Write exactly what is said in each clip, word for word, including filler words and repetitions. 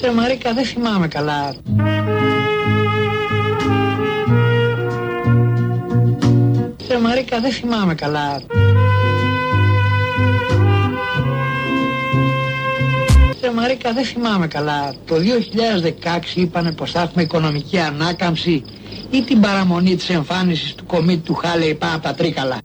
Ρε Μαρίκα, δεν θυμάμαι καλά. Ρε Μαρίκα, δεν θυμάμαι καλά. Ρε Μαρίκα, δεν θυμάμαι καλά. Το δύο χιλιάδες δεκαέξι είπανε πως θα έχουμε οικονομική ανάκαμψη ή την παραμονή της εμφάνισης του κομίτη του Χάλεϊ πάνω από τα Τρίκαλα.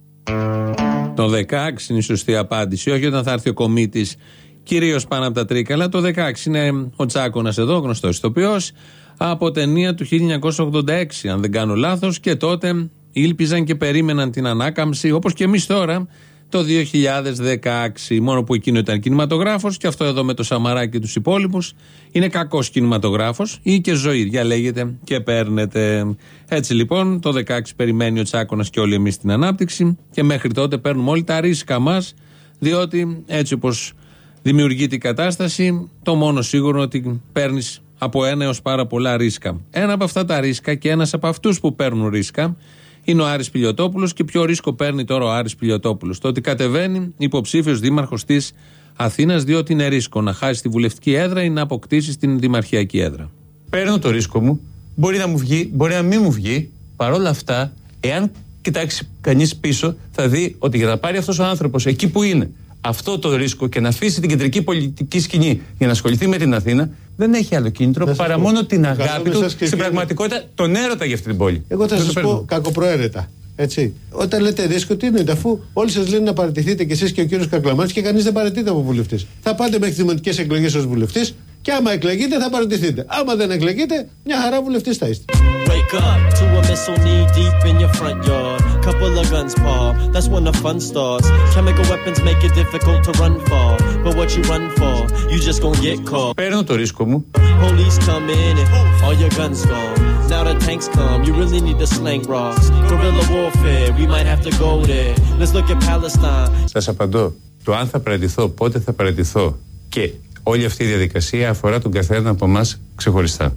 Το δεκαέξι είναι η σωστή απάντηση, όχι όταν θα έρθει ο κομίτης κυρίως πάνω από τα Τρίκαλα. Το δεκαέξι είναι ο Τσάκωνας εδώ, γνωστός ηθοποιός, από ταινία του χίλια εννιακόσια ογδόντα έξι, αν δεν κάνω λάθος, και τότε ήλπιζαν και περίμεναν την ανάκαμψη, όπως και εμείς τώρα, το δύο χιλιάδες δεκαέξι. Μόνο που εκείνο ήταν κινηματογράφος, και αυτό εδώ με το Σαμαρά και τους υπόλοιπους είναι κακός κινηματογράφος, ή και ζωή, διαλέγετε και παίρνετε. Έτσι λοιπόν, το δεκαέξι περιμένει ο Τσάκωνας και όλοι εμείς την ανάπτυξη, και μέχρι τότε παίρνουμε όλοι τα ρίσκα μας, διότι έτσι όπως δημιουργείται η κατάσταση, το μόνο σίγουρο ότι παίρνεις από ένα έως πάρα πολλά ρίσκα. Ένα από αυτά τα ρίσκα, και ένας από αυτούς που παίρνουν ρίσκα, είναι ο Άρης Πιλιοτόπουλος. Και ποιο ρίσκο παίρνει τώρα ο Άρης Πιλιοτόπουλος? Το ότι κατεβαίνει υποψήφιος δήμαρχος της Αθήνας, διότι είναι ρίσκο να χάσει τη βουλευτική έδρα ή να αποκτήσει την δημαρχιακή έδρα. Παίρνω το ρίσκο μου. Μπορεί να μου βγει, μπορεί να μην μου βγει. Παρ' όλα αυτά, εάν κοιτάξει κανείς πίσω, θα δει ότι για να πάρει αυτός ο άνθρωπος εκεί που είναι αυτό το ρίσκο και να αφήσει την κεντρική πολιτική σκηνή για να ασχοληθεί με την Αθήνα, δεν έχει άλλο κίνητρο παρά πω. μόνο την αγάπη του στην πραγματικότητα, τον έρωτα για αυτή την πόλη. Εγώ θα σας πω κακοπροαίρετα. Έτσι. Όταν λέτε ρίσκο, τι εννοείται, αφού όλοι σας λένε να παραιτηθείτε κι εσείς και ο κύριος Κακλαμάνης και κανείς δεν παραιτείται από βουλευτής. Θα πάτε μέχρι τις δημοτικές εκλογές ως βουλευτής και άμα εκλεγείτε θα παραιτηθείτε. Άμα δεν εκλεγείτε, μια χαρά βουλευτής θα είστε. Wake up to a missile knee deep in your front yard. Couple of guns, Paul. That's when the fun starts. Chemical weapons make it difficult to run far. But what you run for, you just gonna get caught. Παίρνω το ρίσκο μου. Police come in and all your guns gone. Now the tanks come, you really need to slang rocks. Guerrilla warfare, we might have to go there. Let's look at Palestine. Σας απαντώ. Το αν θα παραιτηθώ, πότε θα παραιτηθώ και όλη αυτή η διαδικασία αφορά τον καθένα από εμάς ξεχωριστά.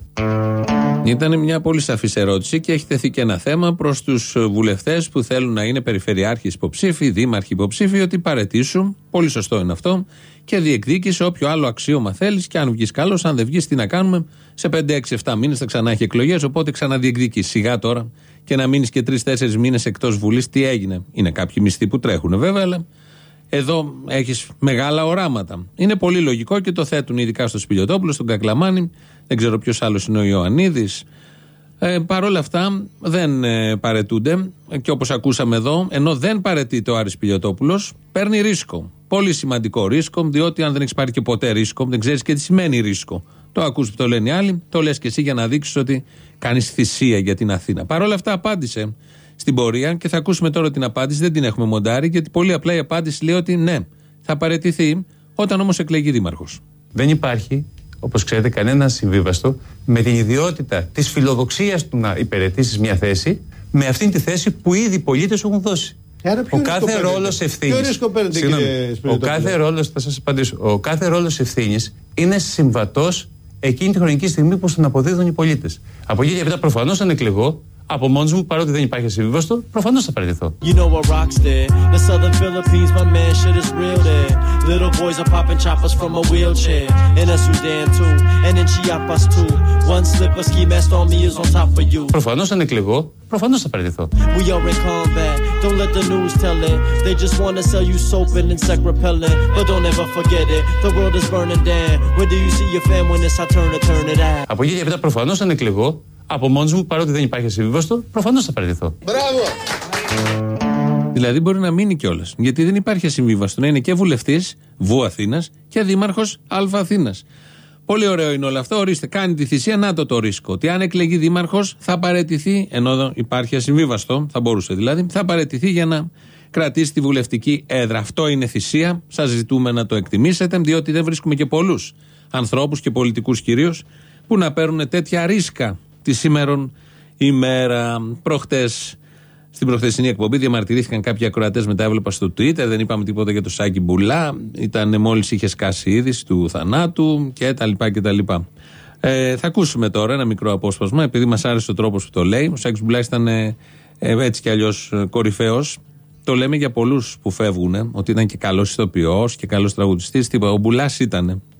Ήταν μια πολύ σαφής ερώτηση και έχει τεθεί και ένα θέμα προς τους βουλευτές που θέλουν να είναι περιφερειάρχες υποψήφοι, δήμαρχοι υποψήφοι, ότι παραιτήσουν. Πολύ σωστό είναι αυτό. Και διεκδίκησε όποιο άλλο αξίωμα θέλεις. Και αν βγεις καλός, αν δεν βγεις, τι να κάνουμε. Σε πέντε, έξι, επτά μήνες θα ξανά έχει εκλογές. Οπότε ξαναδιεκδίκεις. Σιγά τώρα και να μείνεις και τρεις τέσσερις μήνες εκτός Βουλής. Τι έγινε? Είναι κάποιοι μισθοί που τρέχουν βέβαια, αλλά εδώ έχεις μεγάλα οράματα. Είναι πολύ λογικό και το θέτουν ειδικά στο Σπιλιοτόπουλο, στον Κακλαμάνη. Δεν ξέρω ποιος άλλος είναι ο Ιωαννίδης. Ε, Παρ' όλα αυτά δεν ε, παρετούνται, και όπως ακούσαμε εδώ, ενώ δεν παρετείται ο Άρης Πιλιοτόπουλος, παίρνει ρίσκο. Πολύ σημαντικό ρίσκο, διότι αν δεν έχεις πάρει και ποτέ ρίσκο, δεν ξέρεις και τι σημαίνει ρίσκο. Το ακούς που το λένε οι άλλοι, το λες και εσύ για να δείξεις ότι κάνεις θυσία για την Αθήνα. Παρ' όλα αυτά απάντησε στην πορεία, και θα ακούσουμε τώρα την απάντηση, δεν την έχουμε μοντάρει, γιατί πολύ απλά η απάντηση λέει ότι ναι, θα παραιτηθεί όταν όμως εκλεγεί δήμαρχος. Δεν υπάρχει, όπως ξέρετε, κανένα συμβίβαστο με την ιδιότητα της φιλοδοξίας του να υπηρετήσεις μια θέση με αυτήν τη θέση που ήδη οι πολίτες έχουν δώσει. Άρα, ο κάθε ρόλος ευθύνης. Ο κάθε ρόλος, θα σας απαντήσω, ο κάθε ρόλος ευθύνης είναι συμβατός εκείνη τη χρονική στιγμή που τον αποδίδουν οι πολίτες. Από εκεί και μετά, προφανώς, αν εκλεγώ από μόνος μου, παρότι δεν υπάρχει συμβίβαστο, προφανώς θα παραιτηθώ. You know what rocks there? The southern Philippines, my man, shit is real there. Little boys are popping choppers from a wheelchair. In a Sudan too, and in Chiapas too. One slip of ski mask on me is on top of you. Προφανώς αν εκλεγώ, προφανώς θα παραιτηθώ. We are in combat, don't let the news tell it. They just want to sell you soap and insect repellent. But don't ever forget it, the world is burning down. When do you see your fam when it's our turn to turn it out? Από εκεί και μετά, προφανώς αν εκλεγώ, από μόνος μου, παρότι δεν υπάρχει συμβίβαστο, προφανώς θα παραιτηθώ. Μπράβο! Δηλαδή μπορεί να μείνει κιόλας. Γιατί δεν υπάρχει ασυμβίβαστο να είναι και βουλευτής Βου Αθήνας και δήμαρχος Α Αθήνας. Πολύ ωραίο είναι όλο αυτό. Ορίστε, κάνει τη θυσία, να το το ρίσκο. Ότι αν εκλεγεί δήμαρχος θα παραιτηθεί, ενώ υπάρχει ασυμβίβαστο, θα μπορούσε δηλαδή, θα παραιτηθεί για να κρατήσει τη βουλευτική έδρα. Αυτό είναι θυσία. Σας ζητούμε να το εκτιμήσετε, διότι δεν βρίσκουμε και πολλούς ανθρώπους και πολιτικούς κυρίως που να παίρνουν τέτοια ρίσκα τη σήμερον ημέρα. Προχτές, στην προχθεσινή εκπομπή, διαμαρτυρήθηκαν κάποιοι ακροατές, μετά έβλεπα στο Twitter, δεν είπαμε τίποτα για το Σάκη Μπουλά, ήταν μόλις είχε σκάσει η είδηση του θανάτου και τα λοιπά και τα λοιπά. Ε, θα ακούσουμε τώρα ένα μικρό απόσπασμα, επειδή μας άρεσε ο τρόπος που το λέει. Ο Σάκης Μπουλάς ήταν ε, έτσι κι αλλιώς κορυφαίος. Το λέμε για πολλούς που φεύγουν, ότι ήταν και καλός ηθοποιός και καλός τραγουδιστής. Ο Μπουλάς ήταν.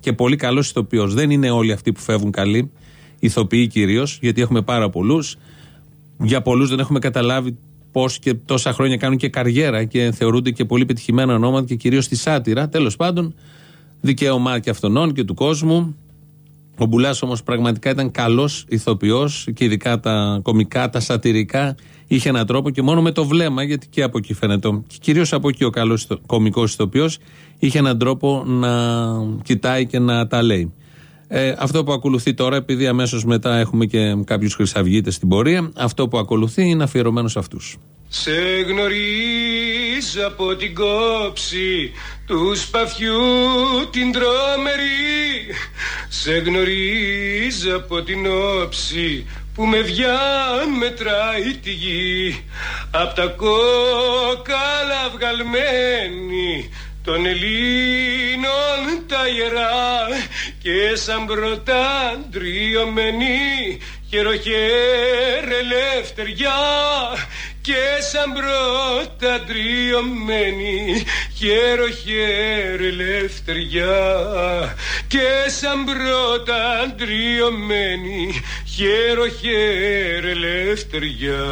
και πολύ καλός ηθοποιός. Δεν είναι όλοι αυτοί που φεύγουν καλοί, ηθοποιοί κυρίως, γιατί έχουμε πάρα πολλούς. Για πολλούς δεν έχουμε καταλάβει πώς και τόσα χρόνια κάνουν και καριέρα και θεωρούνται και πολύ πετυχημένα ονόματα και κυρίως στη σάτυρα. Τέλος πάντων, δικαίωμα και αυτών και του κόσμου. Ο Μπουλάς όμως πραγματικά ήταν καλός ηθοποιός και ειδικά τα κομικά, τα σατυρικά είχε έναν τρόπο και μόνο με το βλέμμα, γιατί και από εκεί φαίνεται, και κυρίως από εκεί ο καλός κομικός ηθοποιός είχε έναν τρόπο να κοιτάει και να τα λέει. Ε, αυτό που ακολουθεί τώρα, επειδή αμέσως μετά έχουμε και κάποιους χρυσαυγίτες στην πορεία, αυτό που ακολουθεί είναι αφιερωμένο σε αυτούς. Σε γνωρίζω από την κόψη του σπαθιού την τρομερή. Σε γνωρίζω από την όψη που με βιάν μετράει τη γη. Απ' τα κόκαλα βγαλμένη των Ελλήνων τα ιερά και σαν πρωταντριωμένη χεροχέρ ελευθεριά. Και σαν πρωταντριωμένη χεροχέρ ελευθεριά. Και σαν πρωταντριωμένη χεροχέρ ελευθεριά.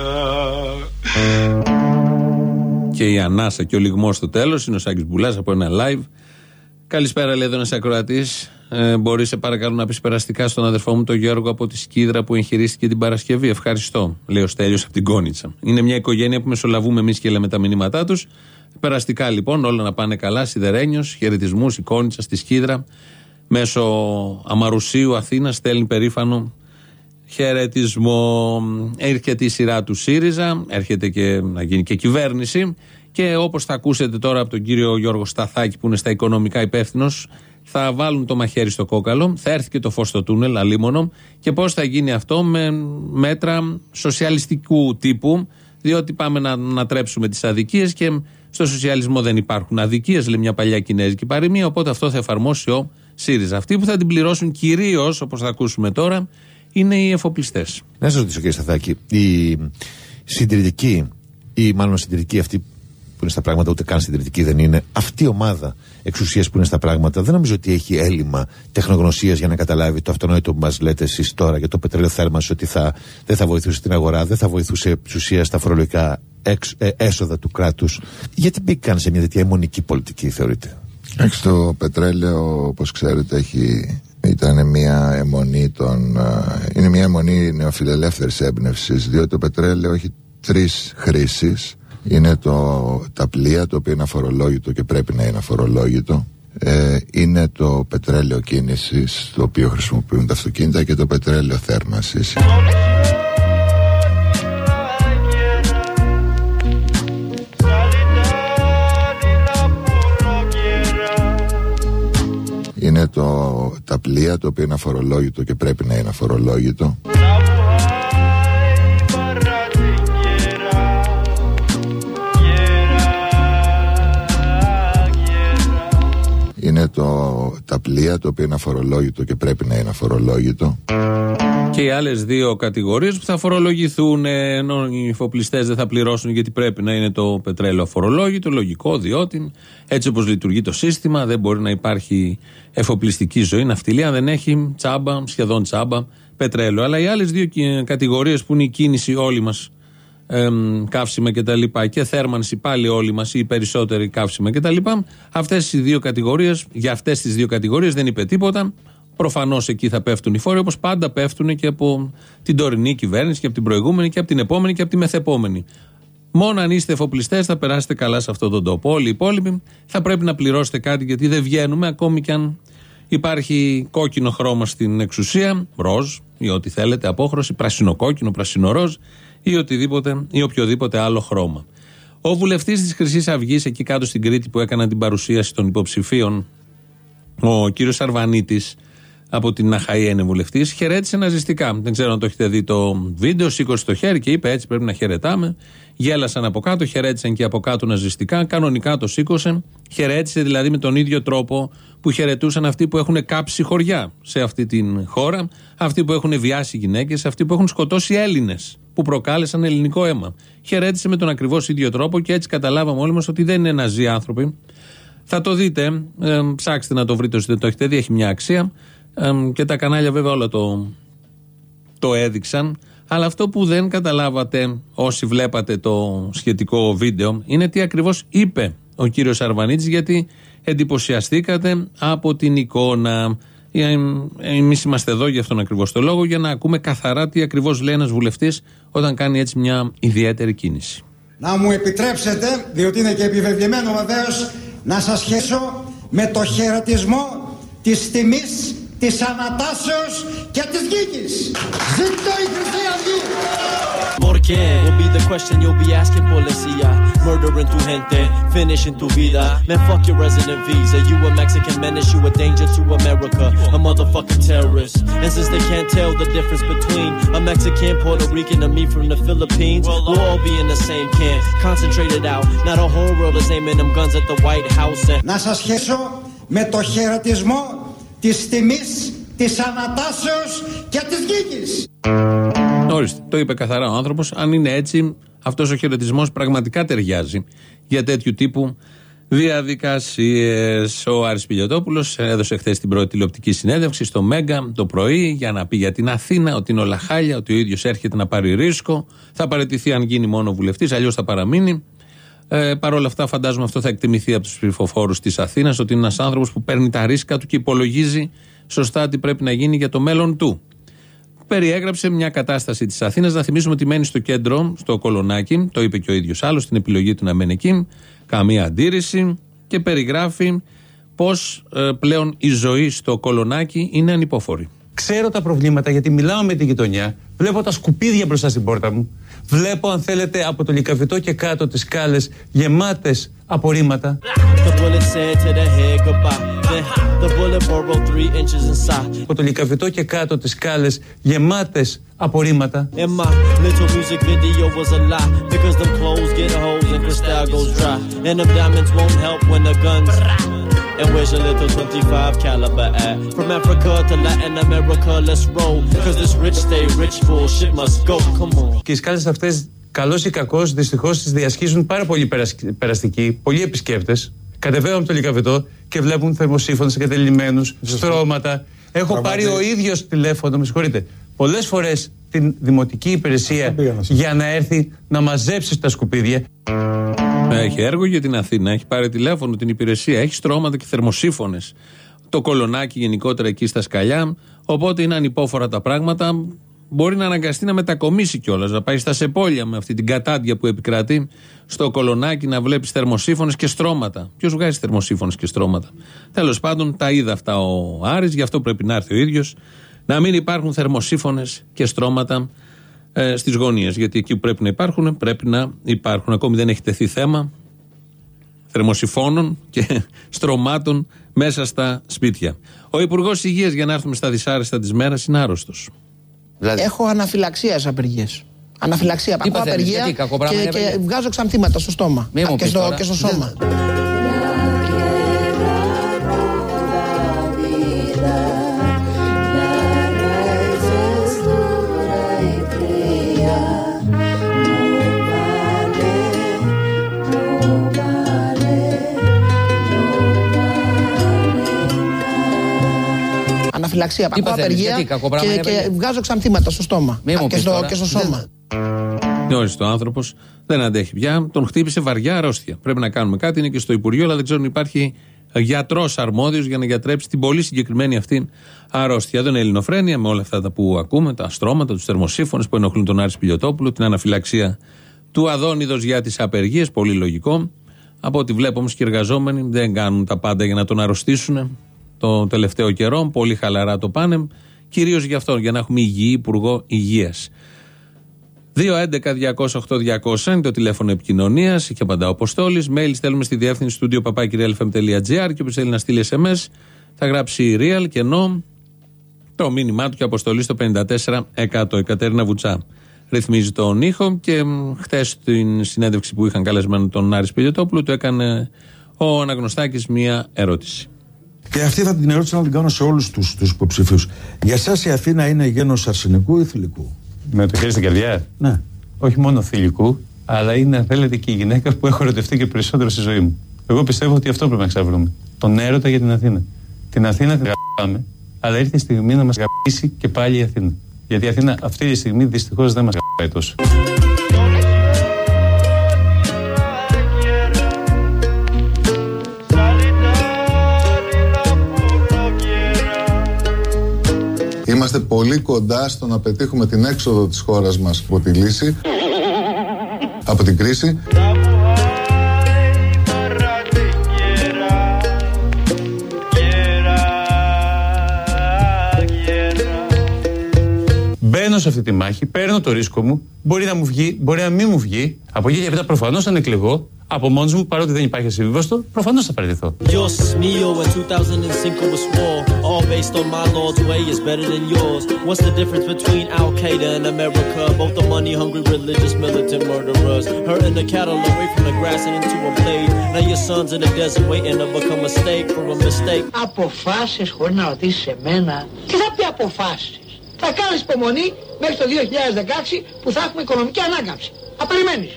Και η ανάσα και ο λυγμός στο τέλος είναι ο Σάκης Μπουλάς από ένα live. Καλησπέρα, λέει εδώ ένας ακροατής. Ε, μπορεί σε παρακαλώ να πεις περαστικά στον αδερφό μου τον Γιώργο από τη Σκίδρα που εγχειρίστηκε την Παρασκευή. Ευχαριστώ, λέει ο Στέλιος από την Κόνιτσα. Είναι μια οικογένεια που μεσολαβούμε εμείς και λέμε τα μηνύματά τους. Περαστικά λοιπόν, όλα να πάνε καλά. Σιδερένιος, χαιρετισμούς, η Κόνιτσα στη Σκίδρα. Μέσω Αμαρουσίου Αθήνα στέλνει περήφανο χαιρετισμό. Έρχεται η σειρά του ΣΥΡΙΖΑ, έρχεται και να γίνει και κυβέρνηση. Και όπως θα ακούσετε τώρα από τον κύριο Γιώργο Σταθάκη που είναι στα οικονομικά υπεύθυνος, θα βάλουν το μαχαίρι στο κόκαλο, θα έρθει και το φως στο τούνελ, αλίμονο. Και πώς θα γίνει αυτό? Με μέτρα σοσιαλιστικού τύπου, διότι πάμε να ανατρέψουμε τις αδικίες και στο σοσιαλισμό δεν υπάρχουν αδικίες, λέει μια παλιά κινέζικη παροιμία. Οπότε αυτό θα εφαρμόσει ο ΣΥΡΙΖΑ. Αυτοί που θα την πληρώσουν κυρίως, όπως θα ακούσουμε τώρα, είναι οι εφοπλιστές. Να σας ρωτήσω, κύριε Σταθάκη, οι συντηρητικοί, ή μάλλον συντηρητικοί αυτοί που είναι στα πράγματα, ούτε καν συντηρητική δεν είναι, αυτή η ομάδα εξουσίας που είναι στα πράγματα, δεν νομίζω ότι έχει έλλειμμα τεχνογνωσίας για να καταλάβει το αυτονόητο που μας λέτε εσείς τώρα για το πετρέλαιο θέρμανσης, ότι θα, δεν θα βοηθούσε την αγορά, δεν θα βοηθούσε επί της ουσίας τα φορολογικά εξ, ε, έσοδα του κράτους. Γιατί μπήκαν σε μια τέτοια αιμονική πολιτική, θεωρείτε? Έξω το πετρέλαιο, όπως ξέρετε, έχει, ήταν μια αιμονή των, είναι μια αιμονή νεοφιλελεύθερης έμπνευσης, διότι το πετρέλαιο έχει τρεις χρήσεις. Είναι το, τα πλοία, το οποίο είναι αφορολόγητο και πρέπει να είναι αφορολόγητο. Ε, είναι το πετρέλαιο κίνησης, το οποίο χρησιμοποιούν τα αυτοκίνητα, και το πετρέλαιο θέρμανσης. Είναι το, τα πλοία, το οποίο είναι αφορολόγητο και πρέπει να είναι αφορολόγητο. Είναι το, τα πλοία, το οποίο είναι αφορολόγητο και πρέπει να είναι αφορολόγητο. Και οι άλλες δύο κατηγορίες που θα φορολογηθούν, ενώ οι εφοπλιστές δεν θα πληρώσουν γιατί πρέπει να είναι το πετρέλαιο αφορολόγητο. Λογικό, διότι έτσι όπως λειτουργεί το σύστημα δεν μπορεί να υπάρχει εφοπλιστική ζωή, ναυτιλία, αν δεν έχει τσάμπα, σχεδόν τσάμπα πετρέλαιο. Αλλά οι άλλες δύο κατηγορίες που είναι η κίνηση όλη μας, εμ, καύσιμα και τα λοιπά, και θέρμανση πάλι όλοι μας, ή περισσότεροι καύσιμα και τα λοιπά, αυτές οι δύο κατηγορίες, για αυτές τις δύο κατηγορίες δεν είπε τίποτα. Προφανώς εκεί θα πέφτουν οι φόροι, όπως πάντα πέφτουν και από την τωρινή κυβέρνηση και από την προηγούμενη και από την επόμενη και από τη μεθεπόμενη. Μόνο αν είστε εφοπλιστές θα περάσετε καλά σε αυτόν τον τόπο. Όλοι οι υπόλοιποι θα πρέπει να πληρώσετε κάτι, γιατί δεν βγαίνουμε, ακόμη κι αν υπάρχει κόκκινο χρώμα στην εξουσία, ροζ ή ό,τι θέλετε, απόχρωση, πρασινοκόκκινο, πρασινοροζ ή οτιδήποτε ή οποιοδήποτε άλλο χρώμα. Ο βουλευτής της Χρυσής Αυγής, εκεί κάτω στην Κρήτη που έκαναν την παρουσίαση των υποψηφίων, ο κύριος Σαρβανίτης, από την Αχαΐ είναι βουλευτής, χαιρέτησε ναζιστικά. Δεν ξέρω αν το έχετε δει το βίντεο, σήκωσε το χέρι και είπε: έτσι πρέπει να χαιρετάμε. Γέλασαν από κάτω, χαιρέτησαν και από κάτω ναζιστικά. Κανονικά το σήκωσε. Χαιρέτησε δηλαδή με τον ίδιο τρόπο που χαιρετούσαν αυτοί που έχουν κάψει χωριά σε αυτή την χώρα, αυτοί που έχουν βιάσει γυναίκες, αυτοί που έχουν σκοτώσει Έλληνες, που προκάλεσαν ελληνικό αίμα. Χαιρέτησε με τον ακριβώς ίδιο τρόπο και έτσι καταλάβαμε όλοι μας ότι δεν είναι ναζί άνθρωποι. Θα το δείτε, ε, ψάξτε να το βρείτε όσοι δεν το έχετε δει, έχει μια αξία. Ε, και τα κανάλια βέβαια όλα το, το έδειξαν. Αλλά αυτό που δεν καταλάβατε όσοι βλέπατε το σχετικό βίντεο είναι τι ακριβώς είπε ο κύριος Αρβανίτης, γιατί εντυπωσιαστήκατε από την εικόνα. Εμείς είμαστε εδώ για αυτόν ακριβώς το λόγο, για να ακούμε καθαρά τι ακριβώς λέει ένας βουλευτής όταν κάνει έτσι μια ιδιαίτερη κίνηση. Να μου επιτρέψετε, διότι είναι και επιβεβλημένο βεβαίως, να σας χέσω με το χαιρετισμό της τιμής, της ανατάσεως και της γίκης. Ζήτω η Χρυσή Αυγή! Porque will be the question you'll be asking policia. Murdering tu gente, finishing tu vida. Man, fuck your resident visa. You a Mexican menace, you a danger to America. A motherfucking terrorist. And since they can't tell the difference between a Mexican, Puerto Rican, and me from the Philippines, we'll all be in the same camp. Concentrated out. Now the whole world is aiming them guns at the White House. And... Να σας χέσω με το χαιρετισμό της τιμής, της ανατάσεως και της γίκης. Ορίστε, το είπε καθαρά ο άνθρωπος. Αν είναι έτσι, αυτός ο χαιρετισμός πραγματικά ταιριάζει για τέτοιου τύπου διαδικασίες. Ο Άρης Πιλιοτόπουλος έδωσε χθες την πρώτη τηλεοπτική συνέντευξη στο Μέγκα το πρωί για να πει για την Αθήνα ότι είναι όλα χάλια, ότι ο ίδιος έρχεται να πάρει ρίσκο. Θα παραιτηθεί αν γίνει μόνο βουλευτής, αλλιώς θα παραμείνει. Ε, Παρ' όλα αυτά, φαντάζομαι αυτό θα εκτιμηθεί από τους ψηφοφόρους της Αθήνας, ότι είναι ένας άνθρωπος που παίρνει τα ρίσκα του και υπολογίζει σωστά τι πρέπει να γίνει για το μέλλον του. Περιέγραψε μια κατάσταση της Αθήνας. Να θυμίσουμε ότι μένει στο κέντρο, στο Κολονάκι, το είπε και ο ίδιος άλλος, στην επιλογή του να μένει εκεί, καμία αντίρρηση, και περιγράφει πως ε, πλέον η ζωή στο Κολονάκι είναι ανυπόφορη. Ξέρω τα προβλήματα γιατί μιλάω με τη γειτονιά, βλέπω τα σκουπίδια μπροστά στην πόρτα μου, βλέπω αν θέλετε από το Λυκαβητό και κάτω τις σκάλες γεμάτες απορρίμματα. Από το Λυκαβητό και κάτω τις σκάλες γεμάτες απορρίμματα. And where's your little twenty-five caliber at? From Africa to Latin America, let's roll. Cause this rich stay rich, bullshit must go, come on. Και οι σκάλες αυτές, καλώς ή κακώς, δυστυχώς τις διασχίζουν πάρα πολλοί περαστικοί, πολλοί επισκέπτες. Κατεβαίνουν από το Λυκαβητό και βλέπουν θερμοσύφωνες εγκατελειμμένους, στρώματα. Έχω πάρει ο ίδιος τηλέφωνο, με συγχωρείτε, πολλές φορές την δημοτική υπηρεσία για να έρθει να μαζέψει τα σκουπίδια. Έχει έργο για την Αθήνα, έχει πάρει τηλέφωνο την υπηρεσία, έχει στρώματα και θερμοσύφωνες. Το Κολονάκι γενικότερα εκεί στα σκαλιά. Οπότε είναι ανυπόφορα τα πράγματα. Μπορεί να αναγκαστεί να μετακομίσει κιόλας, να πάει στα Σεπόλια με αυτή την κατάντια που επικρατεί στο Κολονάκι, να βλέπεις θερμοσύφωνες και στρώματα. Ποιος βγάζει θερμοσύφωνες και στρώματα? Τέλος πάντων, τα είδα αυτά ο Άρης, γι' αυτό πρέπει να έρθει ο ίδιος. Να μην υπάρχουν θερμοσύφωνες και στρώματα ε, στις γωνίες. Γιατί εκεί που πρέπει να υπάρχουν, πρέπει να υπάρχουν. Ακόμη δεν έχει τεθεί θέμα θερμοσυφώνων και στρωμάτων μέσα στα σπίτια. Ο Υπουργός Υγείας, για να έρθουμε στα δυσάρεστα της μέρας, είναι άρρωστος. Δηλαδή... Έχω αναφυλαξία στις απεργίες. Αναφυλαξία, ακούω απεργία και, και βγάζω ξανθήματα στο στόμα και στο, και στο σώμα. Αναφυλαξία, ακούω απεργία και, και βγάζω ξανθήματα στο στόμα και στο, και στο σώμα. Όρισε ο άνθρωπος, δεν αντέχει πια, τον χτύπησε βαριά αρρώστια. Πρέπει να κάνουμε κάτι, είναι και στο Υπουργείο, αλλά δεν ξέρω αν υπάρχει γιατρός αρμόδιος για να γιατρέψει την πολύ συγκεκριμένη αυτή αρρώστια. Δεν είναι ελληνοφρένεια, με όλα αυτά τα που ακούμε, τα στρώματα, τους θερμοσύφωνες που ενοχλούν τον Άρη Πιλιοτόπουλο, την αναφυλαξία του Αδόνιδος για τις απεργίες, πολύ λογικό. Από ό,τι βλέπω όμως και οι εργαζόμενοι δεν κάνουν τα πάντα για να τον αρρωστήσουν το τελευταίο καιρό, πολύ χαλαρά το πάνε, κυρίως γι' αυτό, για να έχουμε υγιή Υπουργό Υγείας. δύο έντεκα διακόσια οκτώ διακόσια είναι το τηλέφωνο επικοινωνίας και απαντά ο Αποστόλης. Mail στέλνουμε στη διεύθυνση studio παπάκι ελ εφ εμ τελεία τζι άρ και όποιος θέλει να στείλει ες εμ ες θα γράψει real και ενώ το μήνυμά του και αποστολή στο πενήντα τέσσερα εκατό. Η Κατέρινα Βουτσά ρυθμίζει τον ήχο και χτες στην συνέντευξη που είχαν καλεσμένο τον Άρη Πιλιοτόπουλο του έκανε ο Αναγνωστάκης μία ερώτηση. Και αυτή θα την ερώτηση να την κάνω σε όλους τους, τους υποψηφίους. Για εσάς η Αθήνα είναι γένος αρσενικού ή θηλυκού? Με το χέρι στην καρδιά. Ναι. Όχι μόνο θηλυκού, αλλά είναι, αν θέλετε, και η γυναίκα που έχω ερωτευτεί και περισσότερο στη ζωή μου. Εγώ πιστεύω ότι αυτό πρέπει να ξαβρούμε. Τον έρωτα για την Αθήνα. Την Αθήνα την αγαπάμε, αλλά ήρθε η στιγμή να μας αγαπήσει και πάλι η Αθήνα. Γιατί η Αθήνα αυτή τη στιγμή δυστυχώς δεν μας αγαπάει τόσο. Είμαστε πολύ κοντά στο να πετύχουμε την έξοδο της χώρας μας από τη λύση, από την κρίση. Μπαίνω σε αυτή τη μάχη, παίρνω το ρίσκο μου, μπορεί να μου βγει, μπορεί να μην μου βγει. Από εκεί και μετά προφανώς αν εκλεγώ, από μόνος μου, παρότι δεν υπάρχει συμβίβαστο, προφανώς θα παραιτηθώ. Αποφάσεις χωρίς να ρωτήσεις εμένα. Τι θα πει αποφάσεις? Θα κάνεις υπομονή μέχρι το δύο χιλιάδες δεκαέξι που θα έχουμε οικονομική ανάκαμψη. Θα περιμένεις.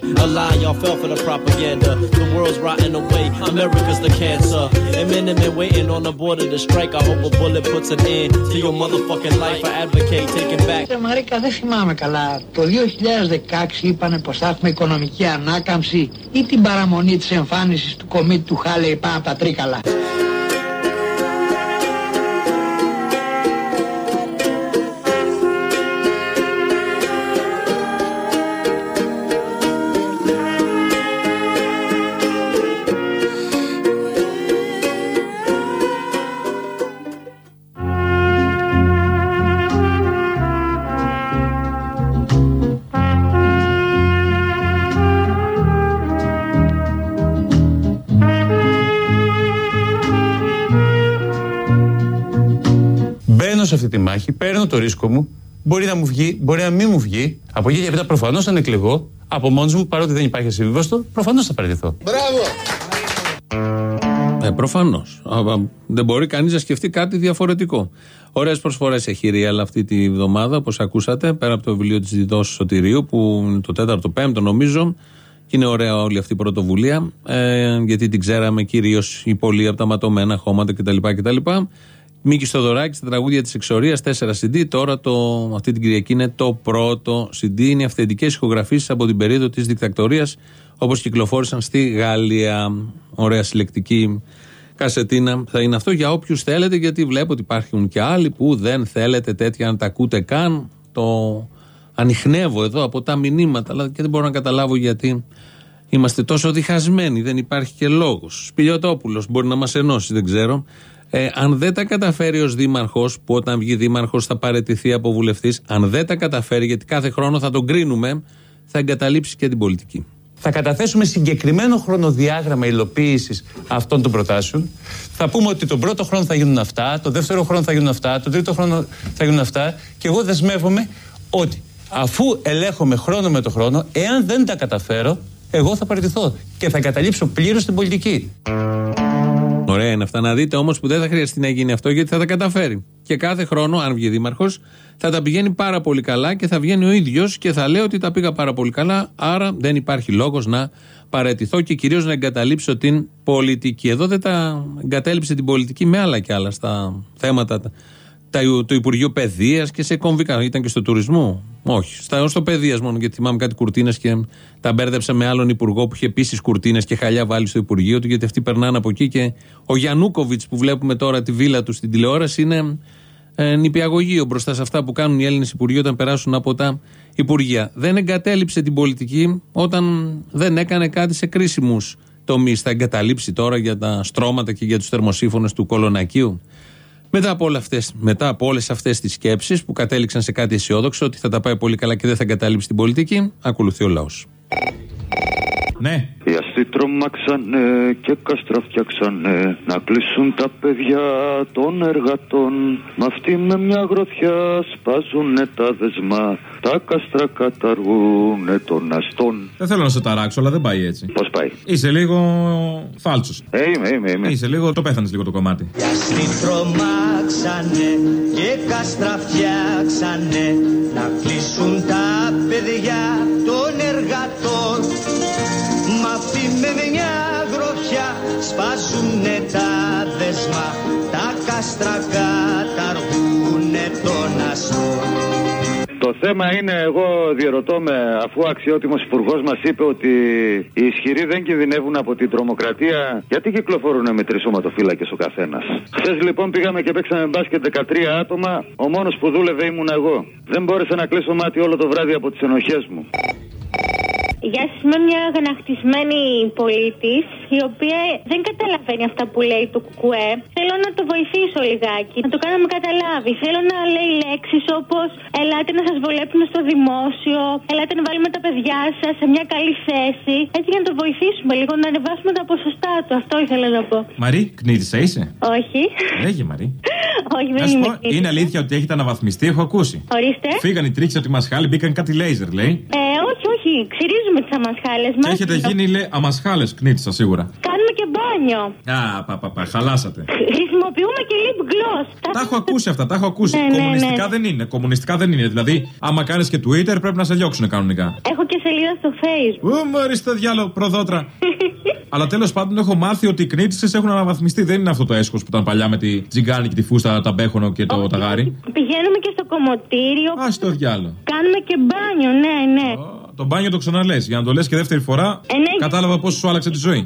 Μαρίκα, δεν θυμάμαι καλά. Το δύο χιλιάδες δεκαέξι είπανε πως θα έχουμε οικονομική ανάκαμψη ή την παραμονή της εμφάνισης του κομίτη του Χάλεϊ πάνω από τα Τρίκαλα. Σε αυτή τη μάχη, παίρνω το ρίσκο μου, μπορεί να μου βγει, μπορεί να μην μου βγει. Από εκεί και μετά προφανώς αν εκλεγώ, από μόνος μου, παρότι δεν υπάρχει συμβίβαστο, προφανώς θα παραιτηθώ. Μπράβο! Ε, προφανώς. Δεν μπορεί κανείς να σκεφτεί κάτι διαφορετικό. Ωραίες προσφορές έχει η Real αυτή τη βδομάδα, όπως ακούσατε, πέρα από το βιβλίο της Διτός Σωτηρίου, που είναι το τέταρτο, πέμπτο νομίζω. Και είναι ωραία όλη αυτή η πρωτοβουλία, ε, γιατί την ξέραμε κυρίως οι πολλοί από τα ματωμένα χώματα κτλ. κτλ. Μίκη Στοδωράκη στα τραγούδια της εξορίας, τέσσερα σι ντι. Τώρα το, αυτή την Κυριακή είναι το πρώτο σι ντι. Είναι αυθεντικές ηχογραφήσεις από την περίοδο της δικτακτορίας, όπως κυκλοφόρησαν στη Γαλλία. Ωραία συλλεκτική κασετίνα θα είναι αυτό για όποιους θέλετε, γιατί βλέπω ότι υπάρχουν και άλλοι που δεν θέλετε τέτοια να τα ακούτε καν. Το ανιχνεύω εδώ από τα μηνύματα, αλλά και δεν μπορώ να καταλάβω γιατί είμαστε τόσο διχασμένοι. Δεν υπάρχει και λόγος. Σπηλιοτόπουλος μπορεί να μας ενώσει, δεν ξέρω. Ε, αν δεν τα καταφέρει ως δήμαρχος, που όταν βγει δήμαρχος θα παραιτηθεί από βουλευτής, αν δεν τα καταφέρει, γιατί κάθε χρόνο θα τον κρίνουμε, θα εγκαταλείψει και την πολιτική. Θα καταθέσουμε συγκεκριμένο χρονοδιάγραμμα υλοποίησης αυτών των προτάσεων. Θα πούμε ότι τον πρώτο χρόνο θα γίνουν αυτά, τον δεύτερο χρόνο θα γίνουν αυτά, τον τρίτο χρόνο θα γίνουν αυτά. Και εγώ δεσμεύομαι ότι αφού ελέγχομαι χρόνο με το χρόνο, εάν δεν τα καταφέρω, εγώ θα παραιτηθώ και θα εγκαταλείψω πλήρως την πολιτική. Ωραία είναι αυτά. Να δείτε όμως που δεν θα χρειαστεί να γίνει αυτό, γιατί θα τα καταφέρει. Και κάθε χρόνο, αν βγει δήμαρχος, θα τα πηγαίνει πάρα πολύ καλά και θα βγαίνει ο ίδιος και θα λέει ότι τα πήγα πάρα πολύ καλά. Άρα δεν υπάρχει λόγος να παραιτηθώ και κυρίως να εγκαταλείψω την πολιτική. Εδώ δεν τα εγκατέλειψε την πολιτική με άλλα και άλλα στα θέματα του Υπουργείου Παιδείας και σε κομβικά. Ήταν και στο τουρισμό. Όχι. Στα, στο παιδείας μόνο, γιατί θυμάμαι κάτι κουρτίνες και τα μπέρδεψα με άλλον υπουργό που είχε επίσης κουρτίνες και χαλιά βάλει στο Υπουργείο του, γιατί αυτοί περνάνε από εκεί. Και ο Γιαννούκοβιτς που βλέπουμε τώρα τη βίλα του στην τηλεόραση είναι ε, νηπιαγωγείο μπροστά σε αυτά που κάνουν οι Έλληνες υπουργοί όταν περάσουν από τα Υπουργεία. Δεν εγκατέλειψε την πολιτική όταν δεν έκανε κάτι σε κρίσιμους τομείς. Θα εγκαταλείψει τώρα για τα στρώματα και για τους θερμοσύφωνες του Κολονακίου. Μετά από, όλα αυτές, μετά από όλες αυτές τις σκέψεις που κατέληξαν σε κάτι αισιόδοξο, ότι θα τα πάει πολύ καλά και δεν θα εγκαταλείψει την πολιτική, ακολουθεί ο λαός. Ναι. Οι αστεί τρομάξανε και κάστρα φτιάξανε να κλείσουν τα παιδιά των εργατών. Μ' αυτοί με μια γροθιά σπάζουνε τα δεσμά, τα κάστρα καταργούνε των αστών. Δεν θέλω να σε ταράξω, αλλά δεν πάει έτσι. Πώς πάει? Είσαι λίγο φάλτσος. Ε, είμαι, είμαι, είμαι. Είσαι λίγο, το πέθανες λίγο το κομμάτι. Οι αστεί τρομάξανε και κάστρα φτιάξανε να κλείσουν τα παιδιά των εργατών. Μ' αυτή με μια γροθιά σπάζουνε τα δεσμά, τα κάστρα καταργούνε τον αστό. Το θέμα είναι, εγώ διερωτώ με, αφού ο αξιότιμος υπουργός μας είπε ότι οι ισχυροί δεν κινδυνεύουν από την τρομοκρατία, γιατί κυκλοφορούν με τρεις σωματοφύλακες ο καθένας? Χθες λοιπόν πήγαμε και παίξαμε μπάσκετ δεκατρία άτομα, ο μόνος που δούλευε ήμουν εγώ. Δεν μπόρεσα να κλείσω μάτι όλο το βράδυ από τις ενοχές μου. Γεια σας, είμαι μια αγανακτισμένη πολίτης, η οποία δεν καταλαβαίνει αυτά που λέει το κουκουέ. Θέλω να το βοηθήσω λιγάκι, να το κάνω να με καταλάβει. Θέλω να λέει λέξεις όπως ελάτε να σας βολέψουν στο δημόσιο, ελάτε να βάλουμε τα παιδιά σας σε μια καλή θέση. Έτσι για να το βοηθήσουμε λίγο, να ανεβάσουμε τα ποσοστά του. Αυτό ήθελα να πω. Μαρή, κνήτησα είσαι? Όχι. Λέγε Μαρή. Όχι, δεν είναι. είναι, πω, είναι αλήθεια ότι έχετε αναβαθμιστεί, έχω ακούσει. Ορίστε. Φύγαν οι τρίχες από τη μασχάλη, μπήκαν κάτι λέιζερ, λέει. Ε, όχι, όχι, ξυρίζουμε τις αμασχάλες μας. Και έχετε γίνει, λέει, αμασχάλες, κνήτησα σίγουρα. Κάνουμε και μπάνιο. Α, πα, πα, πα, χαλάσατε. Χρησιμοποιούμε και lip gloss. Τα έχω ακούσει αυτά, τα έχω ακούσει. Ναι, Κομμουνιστικά ναι, ναι. δεν είναι. Κομμουνιστικά δεν είναι. Δηλαδή, άμα κάνεις και Twitter, πρέπει να σε διώξουν κανονικά. Έχω και σελίδα στο Facebook. Ου, μου ορίστε διάλογο, προδότρα. Αλλά τέλος πάντων έχω μάθει ότι οι κνήτησες έχουν αναβαθμιστεί. Δεν είναι αυτό το έσχος που ήταν παλιά με τη τζιγκάνη και τη φούστα, τα μπέχονο και το ταγάρι. Πηγαίνουμε και στο κομμωτήριο. Α, στο διάλογο. Κάνουμε και μπάνιο, ναι, ναι. Oh, το μπάνιο το ξαναλες. Για να το λες και δεύτερη φορά, ε, ναι. κατάλαβα πώς σου άλλαξε τη ζωή.